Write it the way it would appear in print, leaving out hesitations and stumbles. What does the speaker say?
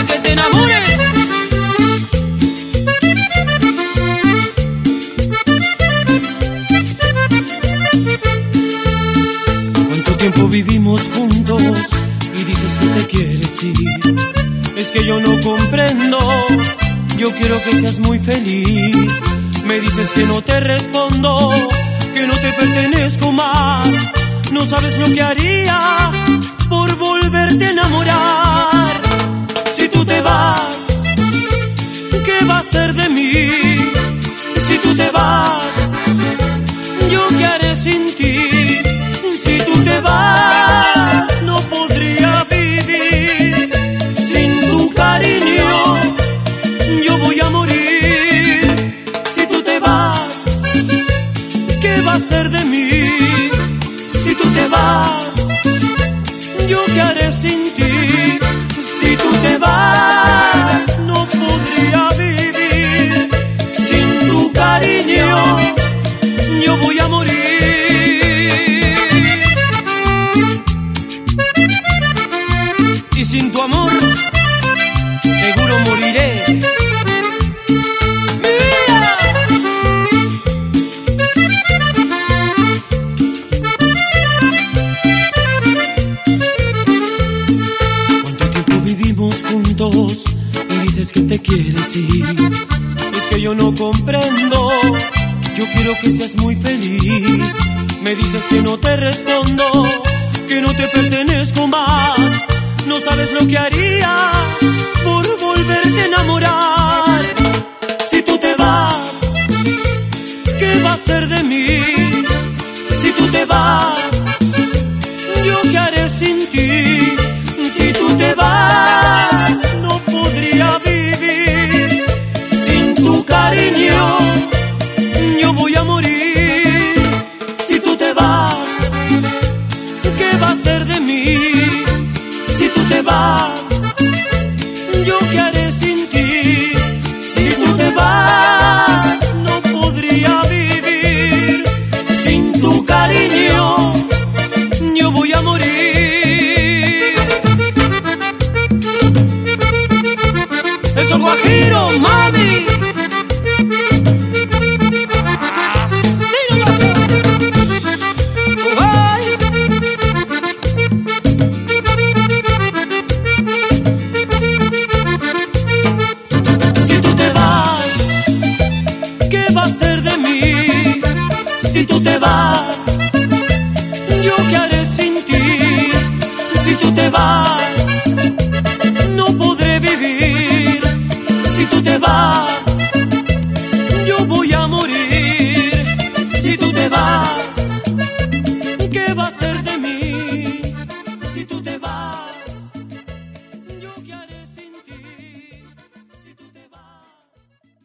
que te enamores. ¿Cuánto tiempo vivimos juntos y dices que te quieres ir? Es que yo no comprendo, yo quiero que seas muy feliz. Me dices que no te respondo, que no te pertenezco más. No sabes lo que haría por volverte a enamorar. Si tú te vas, ¿qué va a ser de mí? Si tú te vas, ¿yo qué haré sin ti? Si tú te vas, no podría vivir. Sin tu cariño, yo voy a morir. Si tú te vas, ¿qué va a ser de mí? Si tú te vas, ¿yo qué haré sin ti? Si tú te vas, no podría vivir. Sin tu cariño, yo voy a morir. Y sin tu amor, seguro moriré. Juntos y dices que te quieres ir. Es que yo no comprendo, yo quiero que seas muy feliz. Me dices que no te respondo, que no te pertenezco más. No sabes lo que haría por volverte a enamorar. Si tú te vas, ¿qué va a ser de mí? Si tú te vas, ¿yo qué haré sin ti? Si tú te vas, no podría vivir. Sin tu cariño, yo voy a morir. Si tú te vas, ¿qué va a ser de mí? Si tú te vas, ¿yo qué haré sin ti? Si tú te vas, no podría vivir. Sin tu cariño, yo voy a morir. El Son Guajiro, mami. Así no pasa. Si tú te vas, ¿qué va a ser de mí? Si tú te vas, ¿yo qué haré sin ti? Si tú te vas, no podré vivir. Si tú te vas, yo voy a morir. Si tú te vas, ¿qué va a ser de mí? Si tú te